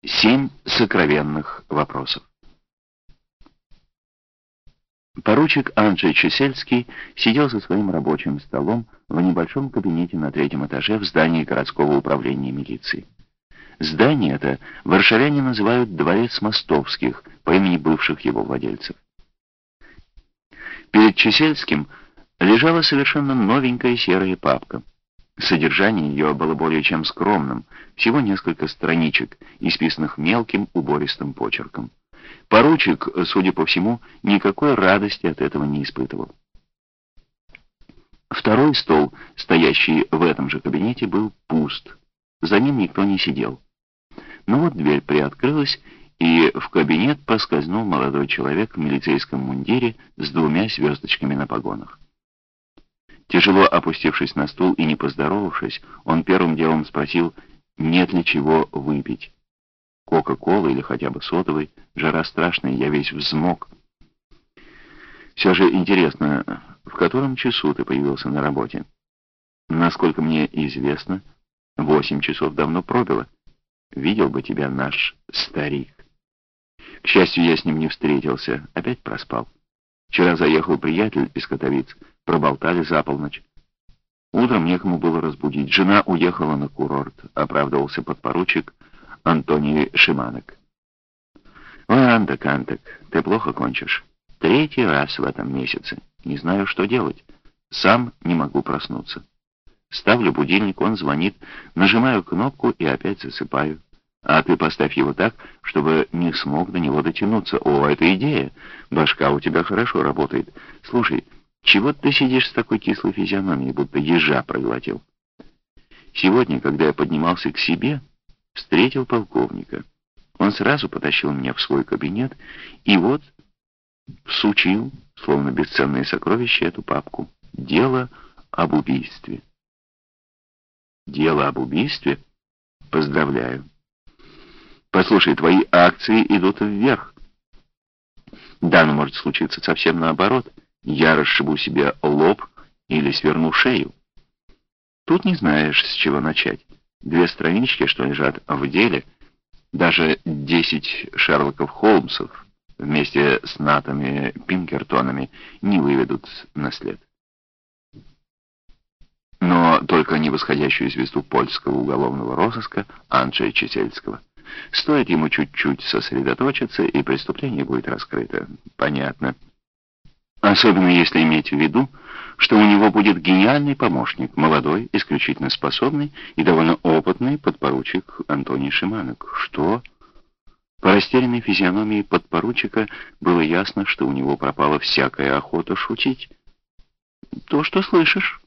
7 сокровенных вопросов. Поручик Анджей Чесельский сидел за своим рабочим столом в небольшом кабинете на 3-м этаже в здании городского управления милиции. Здание это варшавяне называют «Дворец Мостовских» по имени бывших его владельцев. Перед Чесельским лежала совершенно новенькая серая папка. Содержание ее было более чем скромным, всего несколько страничек, исписанных мелким убористым почерком. Поручик, судя по всему, никакой радости от этого не испытывал. Второй стол, стоящий в этом же кабинете, был пуст. За ним никто не сидел. Но вот дверь приоткрылась, и в кабинет поскользнул молодой человек в милицейском мундире с 2 звездочками на погонах. Тяжело опустившись на стул и не поздоровавшись, он первым делом спросил, нет ли чего выпить. Кока-колы или хотя бы содовой, жара страшная, я весь взмок. Все же интересно, в котором часу ты появился на работе? Насколько мне известно, 8 часов давно пробило. Видел бы тебя наш старик. К счастью, я с ним не встретился, опять проспал. Вчера заехал приятель из Катовиц, проболтали за полночь. Утром некому было разбудить. Жена уехала на курорт, оправдывался подпоручик Антоний Шиманок. Ой, Анток, ты плохо кончишь. 3-й раз в этом месяце. Не знаю, что делать. Сам не могу проснуться. Ставлю будильник, он звонит, нажимаю кнопку и опять засыпаю. А ты поставь его так, чтобы не смог до него дотянуться. О, это идея. Башка у тебя хорошо работает. Слушай, чего ты сидишь с такой кислой физиономией, будто ежа проглотил? Сегодня, когда я поднимался к себе, встретил полковника. Он сразу потащил меня в свой кабинет и вот всучил, словно бесценное сокровище, эту папку. Дело об убийстве. Дело об убийстве? Поздравляю. Послушай, твои акции идут вверх. Да, но может случиться совсем наоборот. Я расшибу себе лоб или сверну шею. Тут не знаешь, с чего начать. 2 странички, что лежат в деле, даже 10 Шерлоков Холмсов вместе с Натами Пинкертонами не выведут на след. Но только не восходящую звезду польского уголовного розыска Анджея Чесельского. Стоит ему чуть-чуть сосредоточиться, и преступление будет раскрыто. Понятно. Особенно если иметь в виду, что у него будет гениальный помощник, молодой, исключительно способный и довольно опытный подпоручик Антоний Шиманок. Что? По растерянной физиономии подпоручика было ясно, что у него пропала всякая охота шутить. То, что слышишь.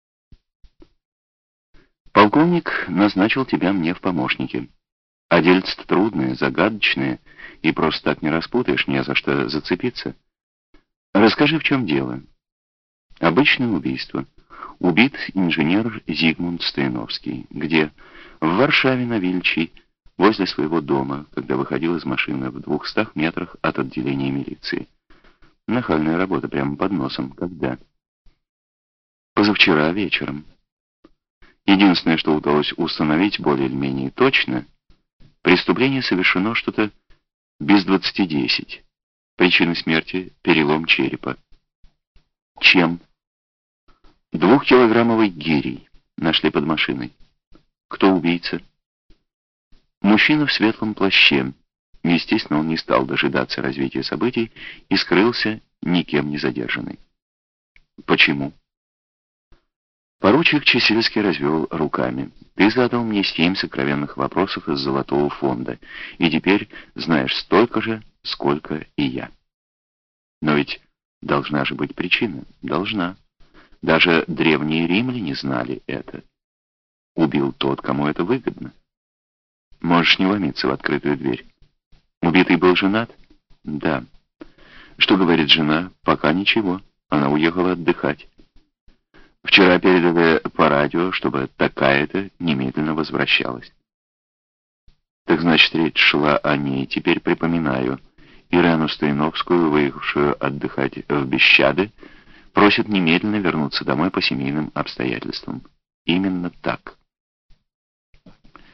Полковник назначил тебя мне в помощники. А дельце-то трудное, загадочное, и просто так не распутаешь, не за что зацепиться. Расскажи, в чем дело. Обычное убийство. Убит инженер Зигмунд Стояновский. Где? В Варшаве на Вильчей, возле своего дома, когда выходил из машины в 200 метрах от отделения милиции. Нахальная работа прямо под носом. Когда? Позавчера вечером. Единственное, что удалось установить более или менее точно, преступление совершено что-то без 20:10. Причина смерти — перелом черепа. Чем? 2-килограммовой гирей нашли под машиной. Кто убийца? Мужчина в светлом плаще. Естественно, он не стал дожидаться развития событий и скрылся, никем не задержанный. Почему? Поручик Чесельский развел руками. Ты задал мне 7 сокровенных вопросов из Золотого фонда, и теперь знаешь столько же, сколько и я. Но ведь должна же быть причина. Должна. Даже древние римляне знали это. Убил тот, кому это выгодно. Можешь не ломиться в открытую дверь. Убитый был женат? Да. Что говорит жена? Пока ничего. Она уехала отдыхать. Вчера передали по радио, чтобы такая-то немедленно возвращалась. Так значит, речь шла о ней. Теперь припоминаю. Ирану Стояновскую, выехавшую отдыхать в Бещады, просят немедленно вернуться домой по семейным обстоятельствам. Именно так.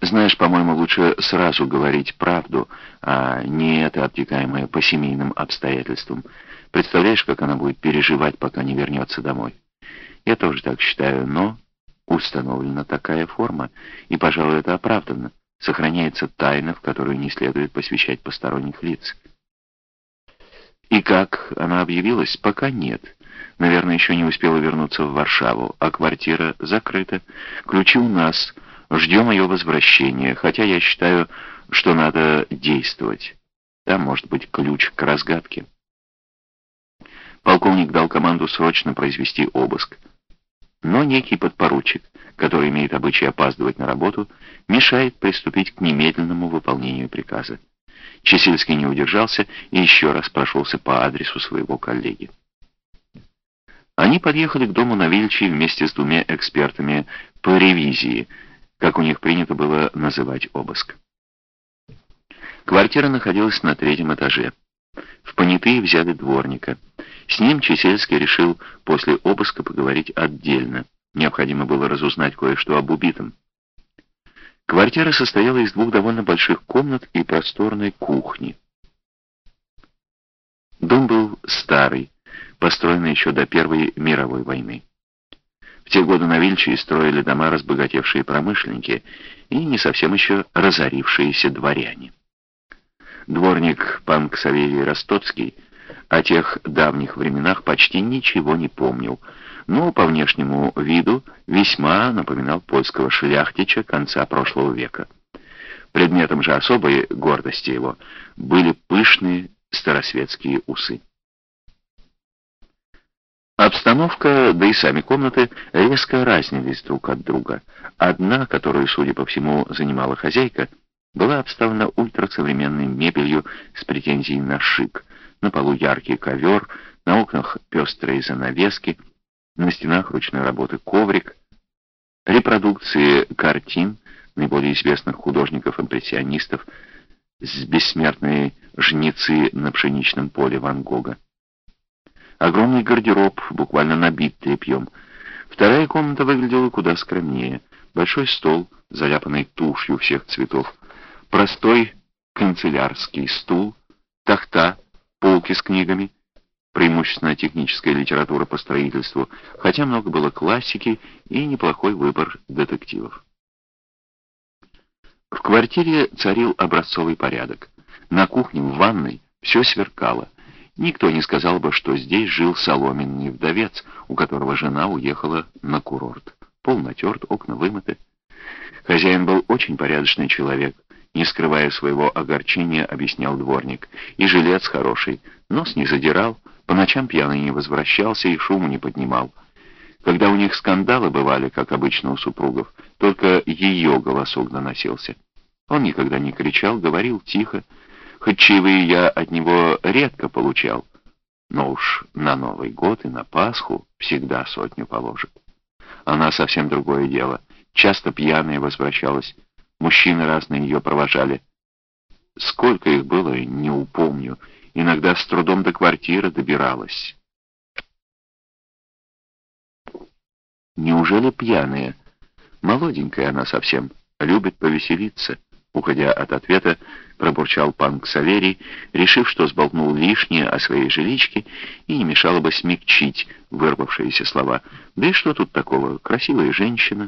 Знаешь, по-моему, лучше сразу говорить правду, а не это обтекаемое по семейным обстоятельствам. Представляешь, как она будет переживать, пока не вернется домой? Я тоже так считаю, но установлена такая форма, и, пожалуй, это оправданно. Сохраняется тайна, в которую не следует посвящать посторонних лиц. И как она объявилась? Пока нет. Наверное, еще не успела вернуться в Варшаву, а квартира закрыта. Ключи у нас. Ждем ее возвращения, хотя я считаю, что надо действовать. Там может быть ключ к разгадке. Полковник дал команду срочно произвести обыск. Но некий подпоручик, который имеет обычай опаздывать на работу, мешает приступить к немедленному выполнению приказа. Чесильский не удержался и еще раз прошелся по адресу своего коллеги. Они подъехали к дому на Вильчи вместе с двумя экспертами по ревизии, как у них принято было называть обыск. Квартира находилась на 3-м этаже. В понятые взяли дворника. С ним Чесельский решил после обыска поговорить отдельно. Необходимо было разузнать кое-что об убитом. Квартира состояла из 2 довольно больших комнат и просторной кухни. Дом был старый, построенный еще до Первой мировой войны. В те годы на Вильчи строили дома разбогатевшие промышленники и не совсем еще разорившиеся дворяне. Дворник пан Ксаверий Ростоцкий о тех давних временах почти ничего не помнил, но по внешнему виду весьма напоминал польского шляхтича конца прошлого века. Предметом же особой гордости его были пышные старосветские усы. Обстановка, да и сами комнаты резко разнились друг от друга. Одна, которую, судя по всему, занимала хозяйка, была обставлена ультрасовременной мебелью с претензией на шик. На полу яркий ковер, на окнах пестрые занавески, на стенах ручной работы коврик, репродукции картин наиболее известных художников-импрессионистов с бессмертной жнецы на пшеничном поле Ван Гога. Огромный гардероб, буквально набит тряпьем. Вторая комната выглядела куда скромнее. Большой стол, заляпанный тушью всех цветов, простой канцелярский стул, тахта, полки с книгами, преимущественно техническая литература по строительству, хотя много было классики и неплохой выбор детективов. В квартире царил образцовый порядок. На кухне, в ванной все сверкало. Никто не сказал бы, что здесь жил соломенный вдовец, у которого жена уехала на курорт. Пол натерт, окна вымыты. Хозяин был очень порядочный человек. Не скрывая своего огорчения, объяснял дворник. И жилец хороший, нос не задирал, по ночам пьяный не возвращался и шуму не поднимал. Когда у них скандалы бывали, как обычно у супругов, только ее голосок доносился. Он никогда не кричал, говорил тихо. Хоть чаевые я от него редко получал, но уж на Новый год и на Пасху всегда 100 положит. Она совсем другое дело. Часто пьяная возвращалась. Мужчины разные ее провожали. Сколько их было, не упомню. Иногда с трудом до квартиры добиралась. Неужели пьяная? Молоденькая она совсем, любит повеселиться. Уходя от ответа, пробурчал пан Ксаверий, решив, что сболтнул лишнее о своей жиличке и не мешало бы смягчить вырвавшиеся слова. Да и что тут такого? Красивая женщина.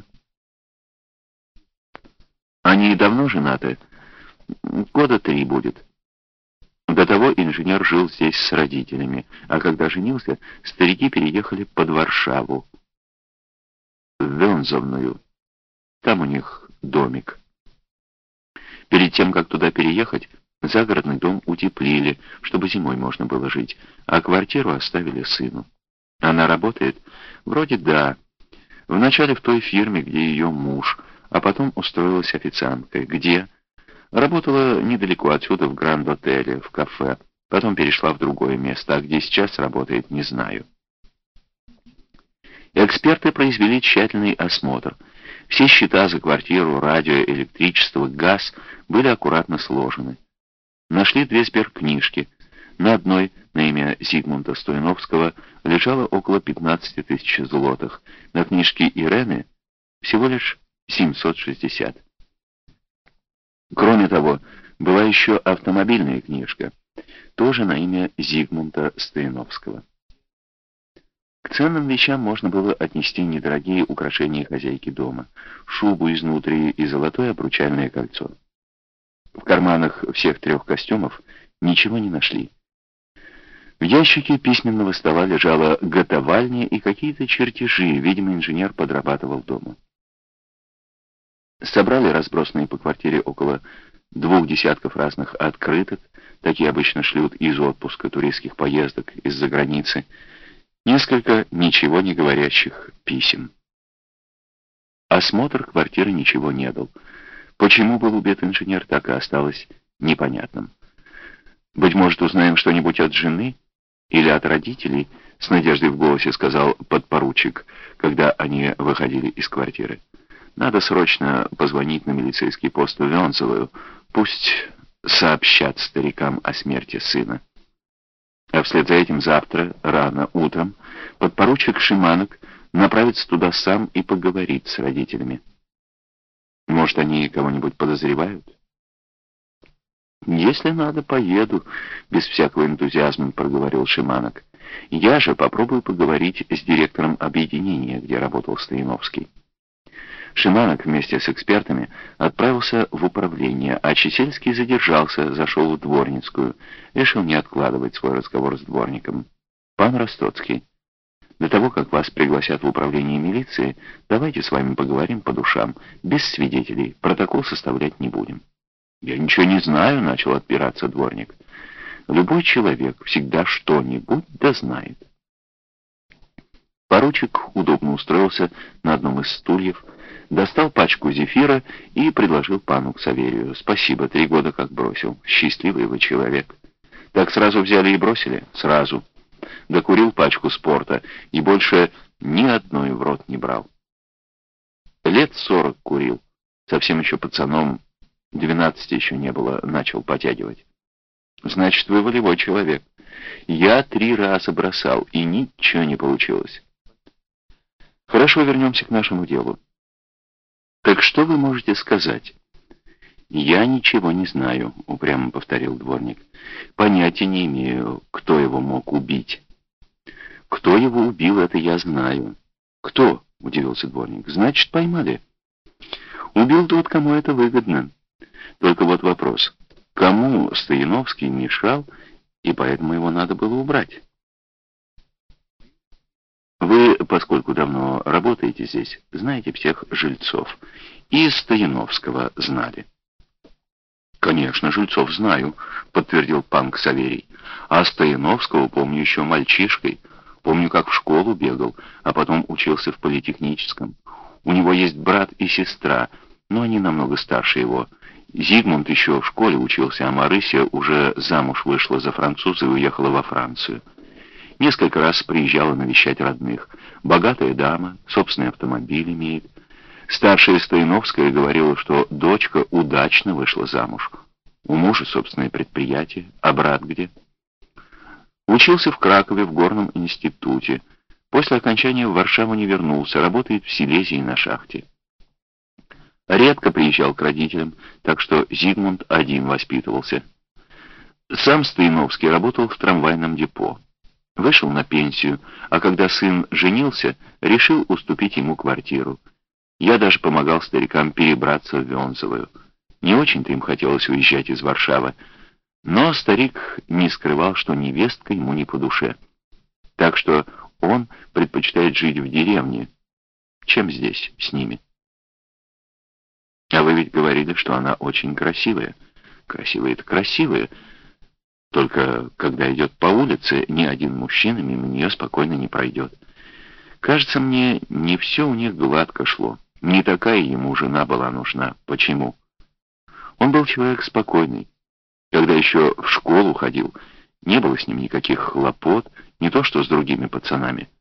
Они давно женаты? 3 года будет. До того инженер жил здесь с родителями, а когда женился, старики переехали под Варшаву, в Вензовную. Там у них домик. Перед тем, как туда переехать, загородный дом утеплили, чтобы зимой можно было жить, а квартиру оставили сыну. Она работает? Вроде да. Вначале в той фирме, где ее муж, а потом устроилась официанткой. Где? Работала недалеко отсюда, в Гранд-отеле, в кафе. Потом перешла в другое место, а где сейчас работает, не знаю. Эксперты произвели тщательный осмотр. Все счета за квартиру, радио, электричество, газ были аккуратно сложены. Нашли 2 сберкнижки. На одной, на имя Зигмунда Стояновского, лежало около 15 тысяч злотых. На книжке Ирены всего лишь 760. Кроме того, была еще автомобильная книжка, тоже на имя Зигмунта Стояновского. К ценным вещам можно было отнести недорогие украшения хозяйки дома, шубу изнутри и золотое обручальное кольцо. В карманах всех 3 костюмов ничего не нашли. В ящике письменного стола лежала готовальня и какие-то чертежи, видимо, инженер подрабатывал дома. Собрали разбросанные по квартире около 2 десятков разных открыток, такие обычно шлют из отпуска, туристских поездок, из-за границы, несколько ничего не говорящих писем. Осмотр квартиры ничего не дал. Почему был убит инженер, так и осталось непонятным. «Быть может, узнаем что-нибудь от жены или от родителей?» — с надеждой в голосе сказал подпоручик, когда они выходили из квартиры. «Надо срочно позвонить на милицейский пост в Венцелую, пусть сообщат старикам о смерти сына». А вслед за этим завтра, рано утром, подпоручик Шиманок направится туда сам и поговорит с родителями. Может, они кого-нибудь подозревают? «Если надо, поеду», — без всякого энтузиазма проговорил Шиманок. «Я же попробую поговорить с директором объединения, где работал Стояновский». Шиманок вместе с экспертами отправился в управление, а Чесельский задержался, зашел в Дворницкую, решил не откладывать свой разговор с дворником. «Пан Ростоцкий, до того, как вас пригласят в управление милиции, давайте с вами поговорим по душам, без свидетелей, протокол составлять не будем». «Я ничего не знаю», — начал отпираться дворник. «Любой человек всегда что-нибудь да знает». Поручик удобно устроился на одном из стульев, достал пачку зефира и предложил пану Ксаверию. «Спасибо, 3 года как бросил. Счастливый вы человек». «Так сразу взяли и бросили?» «Сразу. Докурил пачку спорта и больше ни одной в рот не брал. Лет 40 курил. Совсем еще пацаном, 12 еще не было, начал потягивать». «Значит, вы волевой человек. Я 3 раза бросал, и ничего не получилось». «Хорошо, вернемся к нашему делу. Так что вы можете сказать?» «Я ничего не знаю», — упрямо повторил дворник. «Понятия не имею, кто его мог убить». «Кто его убил, это я знаю». «Кто?» — удивился дворник. «Значит, поймали». «Убил тот, кому это выгодно. Только вот вопрос, кому Стояновский мешал, и поэтому его надо было убрать?» «Вы, поскольку давно работаете здесь, знаете всех жильцов. И Стояновского знали». «Конечно, жильцов знаю», — подтвердил пан Ксаверий. «А Стояновского помню еще мальчишкой. Помню, как в школу бегал, а потом учился в политехническом. У него есть брат и сестра, но они намного старше его. Зигмунд еще в школе учился, а Марыся уже замуж вышла за француза и уехала во Францию. Несколько раз приезжала навещать родных. Богатая дама, собственный автомобиль имеет. Старшая Стояновская говорила, что дочка удачно вышла замуж. У мужа собственное предприятие, а брат где? Учился в Кракове в горном институте. После окончания в Варшаву не вернулся, работает в Силезии на шахте. Редко приезжал к родителям, так что Зигмунд один воспитывался. Сам Стояновский работал в трамвайном депо. Вышел на пенсию, а когда сын женился, решил уступить ему квартиру. Я даже помогал старикам перебраться в Венцелую. Не очень-то им хотелось уезжать из Варшавы, но старик не скрывал, что невестка ему не по душе. Так что он предпочитает жить в деревне, чем здесь, с ними. А вы ведь говорили, что она очень красивая. Красивая-то красивая. Только когда идет по улице, ни один мужчина мимо нее спокойно не пройдет. Кажется мне, не все у них гладко шло. Не такая ему жена была нужна. Почему? Он был человек спокойный. Когда еще в школу ходил, не было с ним никаких хлопот, не то что с другими пацанами.